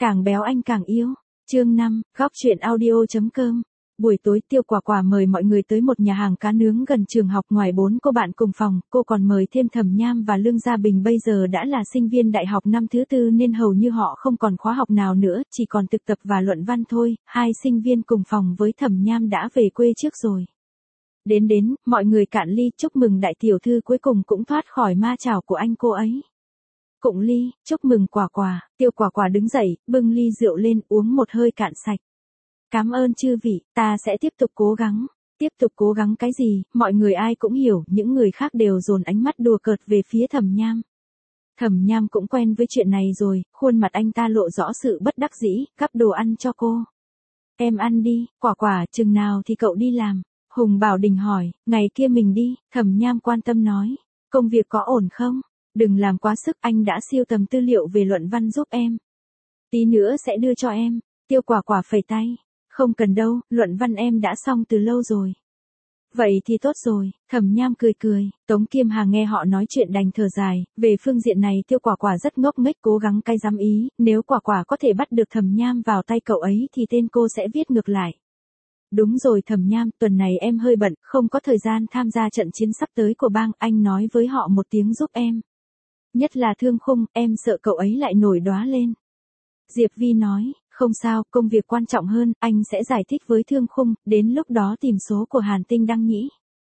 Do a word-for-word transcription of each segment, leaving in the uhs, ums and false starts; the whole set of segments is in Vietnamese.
Càng béo anh càng yêu. Chương năm, góc truyện audio.com. Buổi tối Tiêu Quả Quả mời mọi người tới một nhà hàng cá nướng gần trường học. Ngoài bốn cô bạn cùng phòng, cô còn mời thêm Thẩm Nham và Lương Gia Bình. Bây giờ đã là sinh viên đại học năm thứ tư nên hầu như họ không còn khóa học nào nữa, chỉ còn thực tập và luận văn thôi. Hai sinh viên cùng phòng với Thẩm Nham đã về quê trước rồi. Đến đến, mọi người cạn ly chúc mừng đại tiểu thư cuối cùng cũng thoát khỏi ma chảo của anh cô ấy. Cụng ly, chúc mừng Quả Quả. Tiêu Quả Quả đứng dậy, bưng ly rượu lên uống một hơi cạn sạch. Cảm ơn chư vị, ta sẽ tiếp tục cố gắng. Tiếp tục cố gắng cái gì, mọi người ai cũng hiểu, những người khác đều dồn ánh mắt đùa cợt về phía Thẩm Nham. Thẩm Nham cũng quen với chuyện này rồi, khuôn mặt anh ta lộ rõ sự bất đắc dĩ, gắp đồ ăn cho cô. Em ăn đi, Quả Quả, chừng nào thì cậu đi làm? Hùng Bảo Đình hỏi, ngày kia mình đi, Thẩm Nham quan tâm nói. Công việc có ổn không? Đừng làm quá sức, anh đã siêu tầm tư liệu về luận văn giúp em. Tí nữa sẽ đưa cho em. Tiêu Quả Quả phẩy tay. Không cần đâu, luận văn em đã xong từ lâu rồi. Vậy thì tốt rồi, Thẩm Nham cười cười. Tống Kiêm Hà nghe họ nói chuyện đành thở dài. Về phương diện này Tiêu Quả Quả rất ngốc nghếch cố gắng cai dám ý. Nếu Quả Quả có thể bắt được Thẩm Nham vào tay cậu ấy thì tên cô sẽ viết ngược lại. Đúng rồi Thẩm Nham, tuần này em hơi bận, không có thời gian tham gia trận chiến sắp tới của bang. Anh nói với họ một tiếng giúp em. Nhất là Thương Khung, em sợ cậu ấy lại nổi đoá lên. Diệp Vi nói, không sao, công việc quan trọng hơn, anh sẽ giải thích với Thương Khung, đến lúc đó tìm số của Hàn Tinh Đăng nhĩ.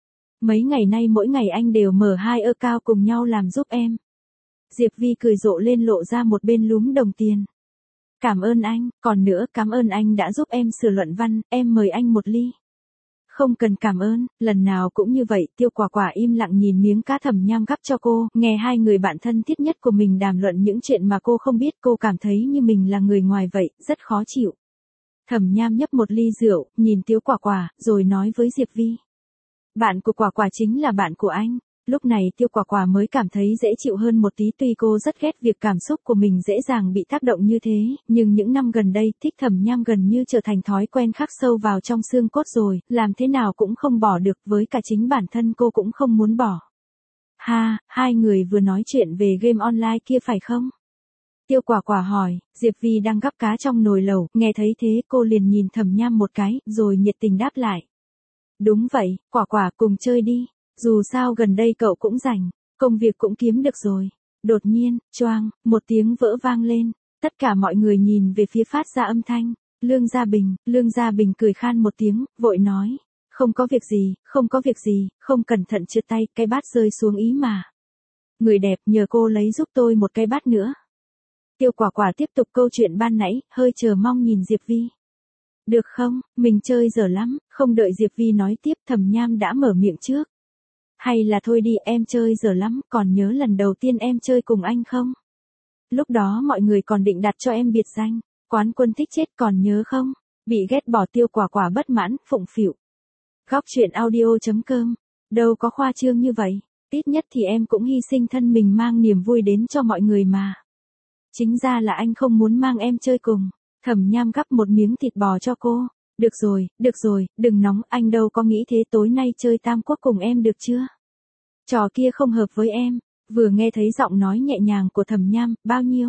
Mấy ngày nay mỗi ngày anh đều mở hai ơ cao cùng nhau làm giúp em. Diệp Vi cười rộ lên lộ ra một bên lúm đồng tiền. Cảm ơn anh, còn nữa cảm ơn anh đã giúp em sửa luận văn, em mời anh một ly. Không cần cảm ơn, lần nào cũng như vậy. Tiêu Quả Quả im lặng nhìn miếng cá Thẩm Nham gắp cho cô, nghe hai người bạn thân thiết nhất của mình đàm luận những chuyện mà cô không biết, cô cảm thấy như mình là người ngoài vậy, rất khó chịu. Thẩm Nham nhấp một ly rượu, nhìn Tiêu Quả Quả, rồi nói với Diệp Vi. Bạn của Quả Quả chính là bạn của anh. Lúc này Tiêu Quả Quả mới cảm thấy dễ chịu hơn một tí, tuy cô rất ghét việc cảm xúc của mình dễ dàng bị tác động như thế, nhưng những năm gần đây thích Thẩm Nham gần như trở thành thói quen khắc sâu vào trong xương cốt rồi, làm thế nào cũng không bỏ được, với cả chính bản thân cô cũng không muốn bỏ. Ha, hai người vừa nói chuyện về game online kia phải không? Tiêu Quả Quả hỏi. Diệp Vi đang gắp cá trong nồi lẩu, nghe thấy thế cô liền nhìn Thẩm Nham một cái, rồi nhiệt tình đáp lại. Đúng vậy, Quả Quả cùng chơi đi. Dù sao gần đây cậu cũng rảnh, công việc cũng kiếm được rồi. Đột nhiên, choang, một tiếng vỡ vang lên. Tất cả mọi người nhìn về phía phát ra âm thanh. Lương Gia Bình, Lương Gia Bình cười khan một tiếng, vội nói. Không có việc gì, không có việc gì, không cẩn thận trượt tay, cái bát rơi xuống ý mà. Người đẹp, nhờ cô lấy giúp tôi một cái bát nữa. Tiêu Quả Quả tiếp tục câu chuyện ban nãy, hơi chờ mong nhìn Diệp Vi. Được không, mình chơi dở lắm. Không đợi Diệp Vi nói tiếp, Thẩm Nham đã mở miệng trước. Hay là thôi đi, em chơi dở lắm, còn nhớ lần đầu tiên em chơi cùng anh không? Lúc đó mọi người còn định đặt cho em biệt danh, Quán Quân thích chết còn nhớ không? Bị ghét bỏ Tiêu Quả Quả bất mãn, phụng phịu. Góc truyện audio.com, đâu có khoa trương như vậy, ít nhất thì em cũng hy sinh thân mình mang niềm vui đến cho mọi người mà. Chính ra là anh không muốn mang em chơi cùng. Thẩm Nham gắp một miếng thịt bò cho cô. Được rồi, được rồi, đừng nóng, anh đâu có nghĩ thế, tối nay chơi Tam Quốc cùng em được chưa? Trò kia không hợp với em. Vừa nghe thấy giọng nói nhẹ nhàng của Thẩm Nham, bao nhiêu?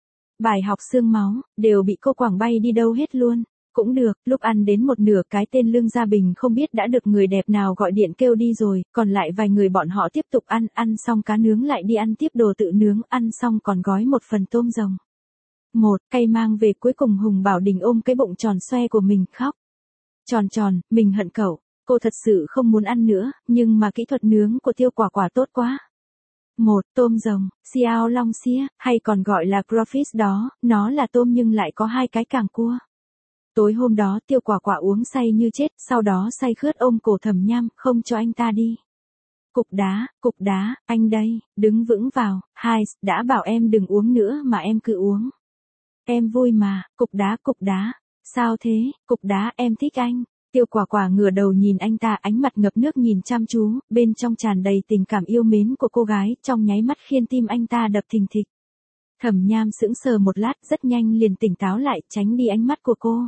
Bài học xương máu, đều bị cô quảng bay đi đâu hết luôn. Cũng được, lúc ăn đến một nửa cái tên Lương Gia Bình không biết đã được người đẹp nào gọi điện kêu đi rồi, còn lại vài người bọn họ tiếp tục ăn, ăn xong cá nướng lại đi ăn tiếp đồ tự nướng, ăn xong còn gói một phần tôm rồng. Một, cay mang về, cuối cùng Hùng Bảo Đình ôm cái bụng tròn xoe của mình khóc. Tròn tròn, mình hận cậu, cô thật sự không muốn ăn nữa, nhưng mà kỹ thuật nướng của Tiêu Quả Quả tốt quá. Một, tôm rồng, xiao long xia, hay còn gọi là crawfish đó, nó là tôm nhưng lại có hai cái càng cua. Tối hôm đó Tiêu Quả Quả uống say như chết, sau đó say khướt ôm cổ Thẩm Nham, không cho anh ta đi. Cục đá, cục đá, anh đây, đứng vững vào, hai, đã bảo em đừng uống nữa mà em cứ uống. Em vui mà, cục đá, cục đá. Sao thế, cục đá, em thích anh. Tiêu Quả Quả ngửa đầu nhìn anh ta, ánh mặt ngập nước nhìn chăm chú, bên trong tràn đầy tình cảm yêu mến của cô gái, trong nháy mắt khiến tim anh ta đập thình thịch. Thẩm Nham sững sờ một lát, rất nhanh liền tỉnh táo lại, tránh đi ánh mắt của cô.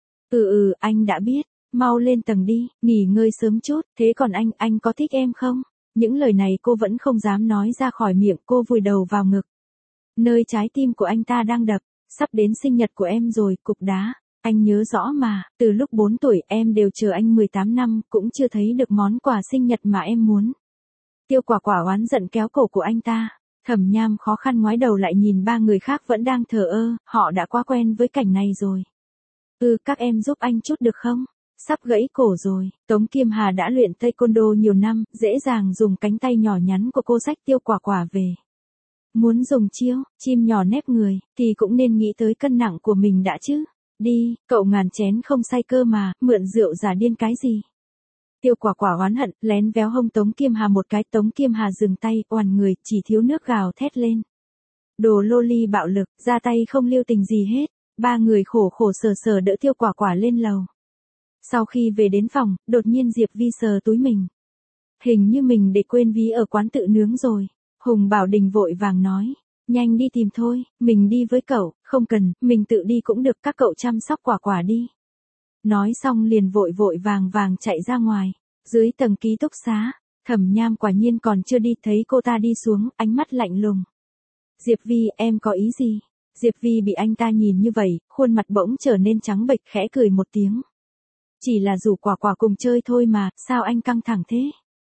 Ừ ừ, anh đã biết, mau lên tầng đi, nghỉ ngơi sớm chút, thế còn anh, anh có thích em không? Những lời này cô vẫn không dám nói ra khỏi miệng, cô vùi đầu vào ngực. Nơi trái tim của anh ta đang đập. sắp đến sinh nhật của em rồi, cục đá. Anh nhớ rõ mà, từ lúc bốn tuổi em đều chờ anh mười tám năm, cũng chưa thấy được món quà sinh nhật mà em muốn. Tiêu Quả Quả oán giận kéo cổ của anh ta. Thẩm Nham khó khăn ngoái đầu lại nhìn ba người khác vẫn đang thờ ơ, họ đã quá quen với cảnh này rồi. Ừ, các em giúp anh chút được không? Sắp gãy cổ rồi. Tống Kiêm Hà đã luyện taekwondo nhiều năm, dễ dàng dùng cánh tay nhỏ nhắn của cô xách Tiêu Quả Quả về. Muốn dùng chiêu, chim nhỏ nép người, thì cũng nên nghĩ tới cân nặng của mình đã chứ. Đi, cậu ngàn chén không say cơ mà, mượn rượu giả điên cái gì. Tiêu Quả Quả oán hận, lén véo hông Tống Kiêm Hà một cái. Tống Kiêm Hà dừng tay, oằn người, chỉ thiếu nước gào thét lên. Đồ loli bạo lực, ra tay không lưu tình gì hết. Ba người khổ khổ sở sở đỡ Tiêu Quả Quả lên lầu. Sau khi về đến phòng, đột nhiên Diệp Vi sờ túi mình. Hình như mình để quên ví ở quán tự nướng rồi. Hùng Bảo Đình vội vàng nói. Nhanh đi tìm thôi, mình đi với cậu, không cần, mình tự đi cũng được, các cậu chăm sóc Quả Quả đi. Nói xong liền vội vội vàng vàng chạy ra ngoài. Dưới tầng ký túc xá, Thẩm Nham quả nhiên còn chưa đi, thấy cô ta đi xuống, ánh mắt lạnh lùng. Diệp Vi, em có ý gì? Diệp Vi bị anh ta nhìn như vậy, khuôn mặt bỗng trở nên trắng bệch, khẽ cười một tiếng. Chỉ là rủ Quả Quả cùng chơi thôi mà, sao anh căng thẳng thế?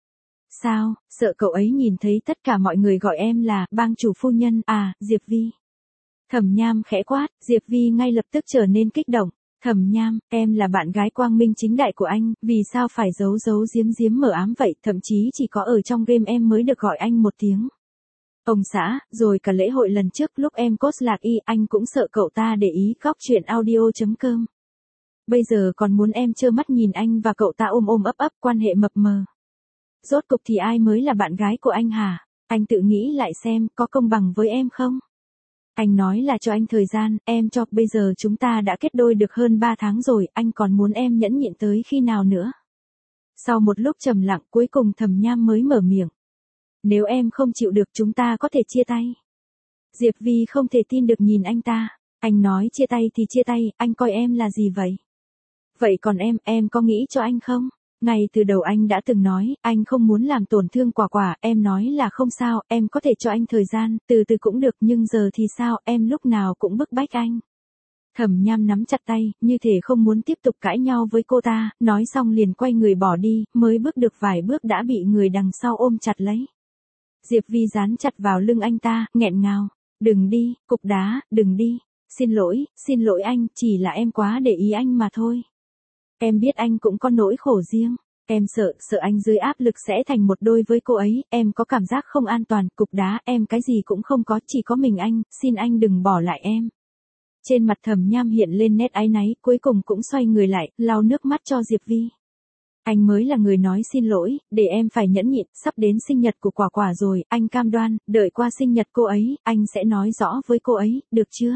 Sao, sợ cậu ấy nhìn thấy tất cả mọi người gọi em là bang chủ phu nhân à, Diệp Vi. Thẩm Nham khẽ quát, Diệp Vi ngay lập tức trở nên kích động. Thẩm Nham, em là bạn gái quang minh chính đại của anh, vì sao phải giấu giấu giếm giếm mờ ám vậy, thậm chí chỉ có ở trong game em mới được gọi anh một tiếng. Ông xã, rồi cả lễ hội lần trước lúc em cốt lạc y, anh cũng sợ cậu ta để ý. Góc truyện audio.com. Bây giờ còn muốn em trơ mắt nhìn anh và cậu ta ôm ôm ấp ấp, quan hệ mập mờ. Rốt cục thì ai mới là bạn gái của anh hả? Anh tự nghĩ lại xem, có công bằng với em không? Anh nói là cho anh thời gian, em cho, bây giờ chúng ta đã kết đôi được hơn ba tháng rồi, anh còn muốn em nhẫn nhịn tới khi nào nữa? Sau một lúc trầm lặng, cuối cùng Thẩm Nham mới mở miệng. Nếu em không chịu được chúng ta có thể chia tay. Diệp Vi không thể tin được nhìn anh ta. Anh nói chia tay thì chia tay, anh coi em là gì vậy? Vậy còn em, em có nghĩ cho anh không? Ngay từ đầu anh đã từng nói, anh không muốn làm tổn thương Quả Quả, em nói là không sao, em có thể cho anh thời gian, từ từ cũng được, nhưng giờ thì sao, em lúc nào cũng bức bách anh. Thẩm Nham nắm chặt tay, như thể không muốn tiếp tục cãi nhau với cô ta, nói xong liền quay người bỏ đi, mới bước được vài bước đã bị người đằng sau ôm chặt lấy. Diệp Vi dán chặt vào lưng anh ta, nghẹn ngào. Đừng đi, cục đá, đừng đi. Xin lỗi, xin lỗi anh, chỉ là em quá để ý anh mà thôi. Em biết anh cũng có nỗi khổ riêng. Em sợ, sợ anh dưới áp lực sẽ thành một đôi với cô ấy, em có cảm giác không an toàn, cục đá, em cái gì cũng không có, chỉ có mình anh, xin anh đừng bỏ lại em. Trên mặt Thẩm Nham hiện lên nét áy náy, cuối cùng cũng xoay người lại, lau nước mắt cho Diệp Vi. Anh mới là người nói xin lỗi, để em phải nhẫn nhịn, sắp đến sinh nhật của Quả Quả rồi, anh cam đoan, đợi qua sinh nhật cô ấy, anh sẽ nói rõ với cô ấy, được chưa?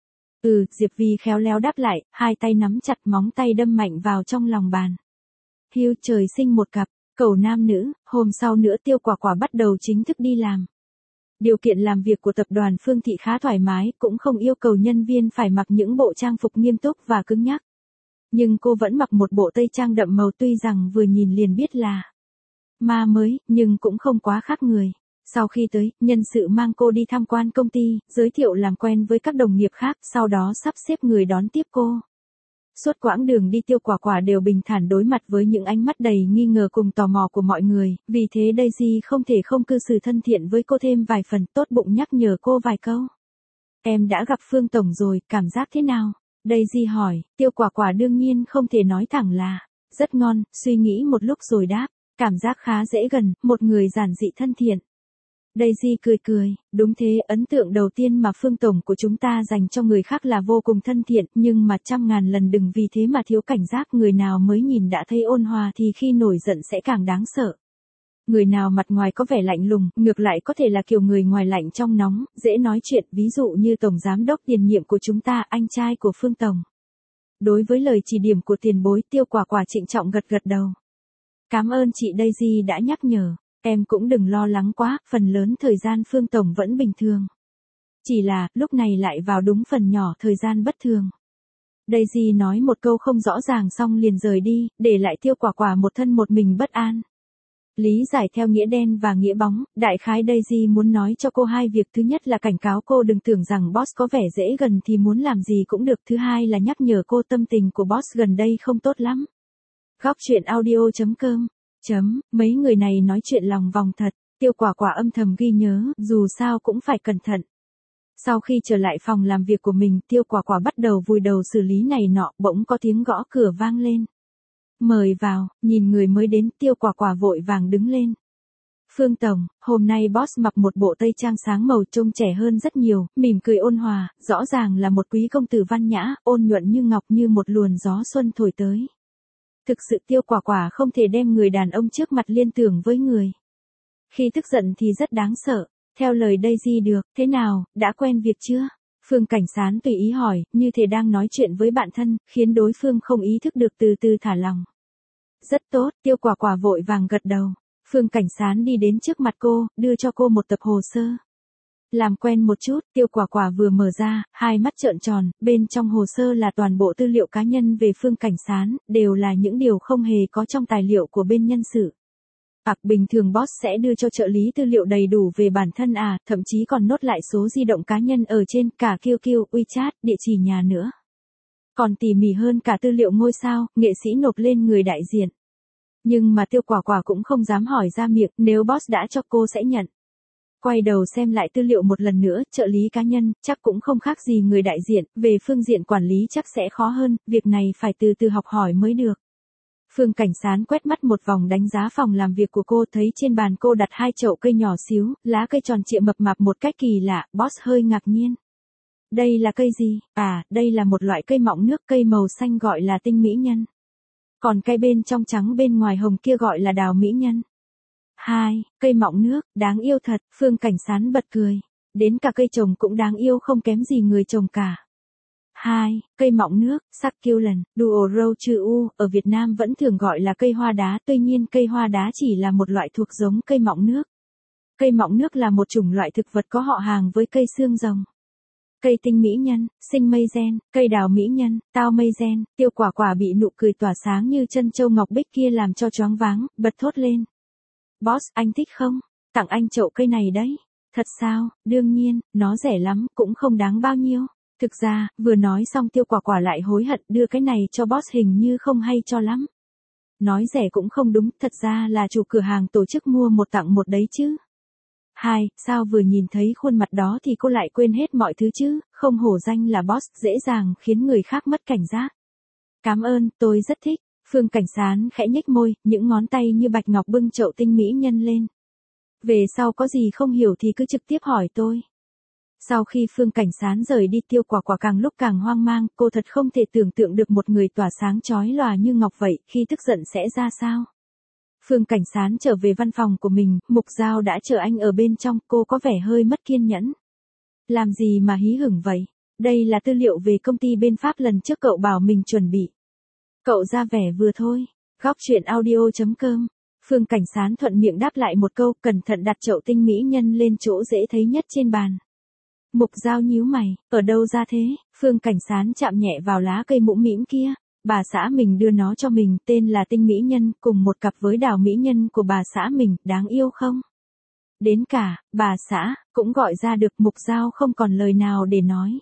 Ừ, Diệp Vi khéo léo đáp lại, hai tay nắm chặt, móng tay đâm mạnh vào trong lòng bàn. Hiu, trời sinh một cặp, cầu nam nữ, hôm sau nữa Tiêu Quả Quả bắt đầu chính thức đi làm. Điều kiện làm việc của tập đoàn Phương Thị khá thoải mái, cũng không yêu cầu nhân viên phải mặc những bộ trang phục nghiêm túc và cứng nhắc. Nhưng cô vẫn mặc một bộ tây trang đậm màu, tuy rằng vừa nhìn liền biết là ma mới, nhưng cũng không quá khác người. Sau khi tới, nhân sự mang cô đi tham quan công ty, giới thiệu làm quen với các đồng nghiệp khác, sau đó sắp xếp người đón tiếp cô. Suốt quãng đường đi Tiêu Quả Quả đều bình thản đối mặt với những ánh mắt đầy nghi ngờ cùng tò mò của mọi người, vì thế Daisy không thể không cư xử thân thiện với cô thêm vài phần, tốt bụng nhắc nhở cô vài câu. Em đã gặp Phương Tổng rồi, cảm giác thế nào? Daisy hỏi. Tiêu Quả Quả đương nhiên không thể nói thẳng là rất ngon, suy nghĩ một lúc rồi đáp, cảm giác khá dễ gần, một người giản dị thân thiện. Daisy cười cười, đúng thế, ấn tượng đầu tiên mà Phương Tổng của chúng ta dành cho người khác là vô cùng thân thiện, nhưng mà trăm ngàn lần đừng vì thế mà thiếu cảnh giác, người nào mới nhìn đã thấy ôn hòa thì khi nổi giận sẽ càng đáng sợ. Người nào mặt ngoài có vẻ lạnh lùng, ngược lại có thể là kiểu người ngoài lạnh trong nóng, dễ nói chuyện, ví dụ như Tổng Giám đốc tiền nhiệm của chúng ta, anh trai của Phương Tổng. Đối với lời chỉ điểm của tiền bối, Tiêu Quả Quả trịnh trọng gật gật đầu. Cảm ơn chị Daisy đã nhắc nhở. Em cũng đừng lo lắng quá, phần lớn thời gian Phương Tổng vẫn bình thường. Chỉ là, lúc này lại vào đúng phần nhỏ thời gian bất thường. Daisy nói một câu không rõ ràng xong liền rời đi, để lại Tiêu Quả Quả một thân một mình bất an. Lý giải theo nghĩa đen và nghĩa bóng, đại khái Daisy muốn nói cho cô hai việc. Thứ nhất là cảnh cáo cô đừng tưởng rằng boss có vẻ dễ gần thì muốn làm gì cũng được. Thứ hai là nhắc nhở cô tâm tình của boss gần đây không tốt lắm. Góc chuyện audio chấm com Chấm, mấy người này nói chuyện lòng vòng thật. Tiêu Quả Quả âm thầm ghi nhớ, dù sao cũng phải cẩn thận. Sau khi trở lại phòng làm việc của mình, Tiêu Quả Quả bắt đầu vùi đầu xử lý này nọ, bỗng có tiếng gõ cửa vang lên. Mời vào, nhìn người mới đến, Tiêu Quả Quả vội vàng đứng lên. Phương Tổng, hôm nay boss mặc một bộ tây trang sáng màu trông trẻ hơn rất nhiều, mỉm cười ôn hòa, rõ ràng là một quý công tử văn nhã, ôn nhuận như ngọc như một luồn gió xuân thổi tới. Thực sự Tiêu Quả Quả không thể đem người đàn ông trước mặt liên tưởng với người. Khi tức giận thì rất đáng sợ. Theo lời Daisy được, thế nào, đã quen việc chưa? Phương Cảnh Sán tùy ý hỏi, như thể đang nói chuyện với bạn thân, khiến đối phương không ý thức được từ từ thả lòng. Rất tốt, Tiêu Quả Quả vội vàng gật đầu. Phương Cảnh Sán đi đến trước mặt cô, đưa cho cô một tập hồ sơ. Làm quen một chút, Tiêu Quả Quả vừa mở ra, hai mắt trợn tròn, bên trong hồ sơ là toàn bộ tư liệu cá nhân về Phương Cảnh Sán, đều là những điều không hề có trong tài liệu của bên nhân sự. Ặc bình thường boss sẽ đưa cho trợ lý tư liệu đầy đủ về bản thân à, thậm chí còn nốt lại số di động cá nhân ở trên, cả quy quy, WeChat, địa chỉ nhà nữa. Còn tỉ mỉ hơn cả tư liệu ngôi sao, nghệ sĩ nộp lên người đại diện. Nhưng mà Tiêu Quả Quả cũng không dám hỏi ra miệng, nếu boss đã cho cô sẽ nhận. Quay đầu xem lại tư liệu một lần nữa, trợ lý cá nhân, chắc cũng không khác gì người đại diện, về phương diện quản lý chắc sẽ khó hơn, việc này phải từ từ học hỏi mới được. Phương Cảnh Sán quét mắt một vòng đánh giá phòng làm việc của cô, thấy trên bàn cô đặt hai chậu cây nhỏ xíu, lá cây tròn trịa mập mạp một cách kỳ lạ, boss hơi ngạc nhiên. Đây là cây gì? À, đây là một loại cây mọng nước, cây màu xanh gọi là tinh mỹ nhân. Còn cây bên trong trắng bên ngoài hồng kia gọi là đào mỹ nhân. Hai, cây mọng nước, đáng yêu thật, Phương Cảnh Sán bật cười. Đến cả cây trồng cũng đáng yêu không kém gì người trồng cả. Hai, cây mọng nước, succulent, duo rose u, ở Việt Nam vẫn thường gọi là cây hoa đá, tuy nhiên cây hoa đá chỉ là một loại thuộc giống cây mọng nước. Cây mọng nước là một chủng loại thực vật có họ hàng với cây xương rồng. Cây tinh mỹ nhân, sinh mây gen, cây đào mỹ nhân, tao mây gen, Tiêu Quả Quả bị nụ cười tỏa sáng như chân châu ngọc bích kia làm cho choáng váng, bật thốt lên. Boss, anh thích không? Tặng anh chậu cây này đấy. Thật sao? Đương nhiên, nó rẻ lắm, cũng không đáng bao nhiêu. Thực ra, vừa nói xong Tiêu Quả Quả lại hối hận, đưa cái này cho boss hình như không hay cho lắm. Nói rẻ cũng không đúng, thật ra là chủ cửa hàng tổ chức mua một tặng một đấy chứ. Hai, sao vừa nhìn thấy khuôn mặt đó thì cô lại quên hết mọi thứ chứ, không hổ danh là boss, dễ dàng khiến người khác mất cảnh giác. Cảm ơn, tôi rất thích. Phương Cảnh Sán khẽ nhếch môi, những ngón tay như bạch ngọc bưng chậu tinh mỹ nhân lên. Về sau có gì không hiểu thì cứ trực tiếp hỏi tôi. Sau khi Phương Cảnh Sán rời đi, Tiêu Quả Quả càng lúc càng hoang mang, cô thật không thể tưởng tượng được một người tỏa sáng chói lòa như ngọc vậy, khi tức giận sẽ ra sao. Phương Cảnh Sán trở về văn phòng của mình, Mục Giao đã chờ anh ở bên trong, cô có vẻ hơi mất kiên nhẫn. Làm gì mà hí hửng vậy? Đây là tư liệu về công ty bên Pháp lần trước cậu bảo mình chuẩn bị. Cậu ra vẻ vừa thôi. Góc chuyện audio chấm com Phương Cảnh Sán thuận miệng đáp lại một câu, cẩn thận đặt chậu tinh mỹ nhân lên chỗ dễ thấy nhất trên bàn. Mục Giao nhíu mày, ở đâu ra thế? Phương Cảnh Sán chạm nhẹ vào lá cây mũm mĩm kia. Bà xã mình đưa nó cho mình, tên là tinh mỹ nhân, cùng một cặp với đào mỹ nhân của bà xã mình, đáng yêu không? Đến cả, bà xã, cũng gọi ra được. Mục Giao không còn lời nào để nói.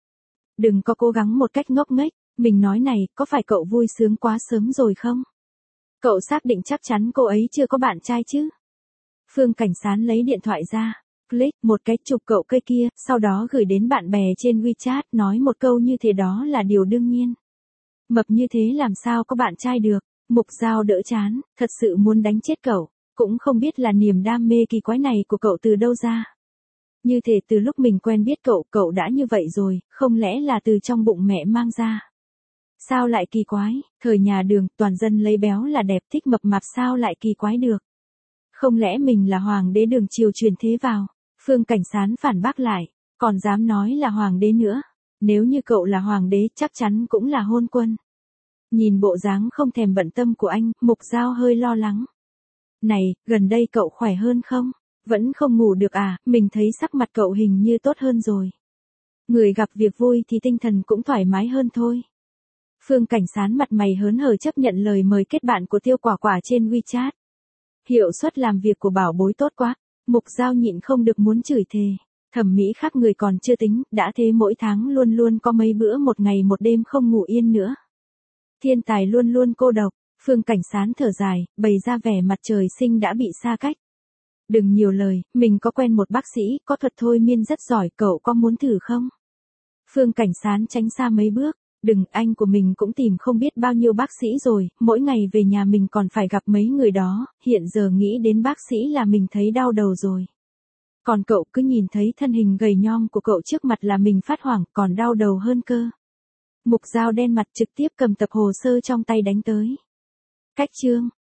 Đừng có cố gắng một cách ngốc nghếch, mình nói này, có phải cậu vui sướng quá sớm rồi không? Cậu xác định chắc chắn cô ấy chưa có bạn trai chứ? Phương Cảnh Sán lấy điện thoại ra, click một cái chụp cậu cây kia, sau đó gửi đến bạn bè trên WeChat, nói một câu như thế đó là điều đương nhiên. Mập như thế làm sao có bạn trai được? Mục Giao đỡ chán, thật sự muốn đánh chết cậu, cũng không biết là niềm đam mê kỳ quái này của cậu từ đâu ra. Như thể từ lúc mình quen biết cậu, cậu đã như vậy rồi, không lẽ là từ trong bụng mẹ mang ra? Sao lại kỳ quái, thời nhà Đường, toàn dân lấy béo là đẹp, thích mập mạp, sao lại kỳ quái được? Không lẽ mình là hoàng đế Đường triều truyền thế vào? Phương Cảnh Sán phản bác lại, còn dám nói là hoàng đế nữa. Nếu như cậu là hoàng đế, chắc chắn cũng là hôn quân. Nhìn bộ dáng không thèm bận tâm của anh, Mục Giao hơi lo lắng. Này, gần đây cậu khỏe hơn không? Vẫn không ngủ được à? Mình thấy sắc mặt cậu hình như tốt hơn rồi. Người gặp việc vui thì tinh thần cũng thoải mái hơn thôi. Phương Cảnh Sán mặt mày hớn hở chấp nhận lời mời kết bạn của Tiêu Quả Quả trên WeChat. Hiệu suất làm việc của bảo bối tốt quá. Mục Giao nhịn không được muốn chửi thề. Thẩm mỹ khác người còn chưa tính, đã thế mỗi tháng luôn luôn có mấy bữa một ngày một đêm không ngủ yên nữa. Thiên tài luôn luôn cô độc. Phương Cảnh Sán thở dài, bày ra vẻ mặt trời sinh đã bị xa cách. Đừng nhiều lời, mình có quen một bác sĩ, có thuật thôi miên rất giỏi, cậu có muốn thử không? Phương Cảnh Sán tránh xa mấy bước. Đừng, anh của mình cũng tìm không biết bao nhiêu bác sĩ rồi, mỗi ngày về nhà mình còn phải gặp mấy người đó, hiện giờ nghĩ đến bác sĩ là mình thấy đau đầu rồi. Còn cậu cứ nhìn thấy thân hình gầy nhom của cậu trước mặt là mình phát hoảng, còn đau đầu hơn cơ. Mục Giao đen mặt trực tiếp cầm tập hồ sơ trong tay đánh tới. Cách chương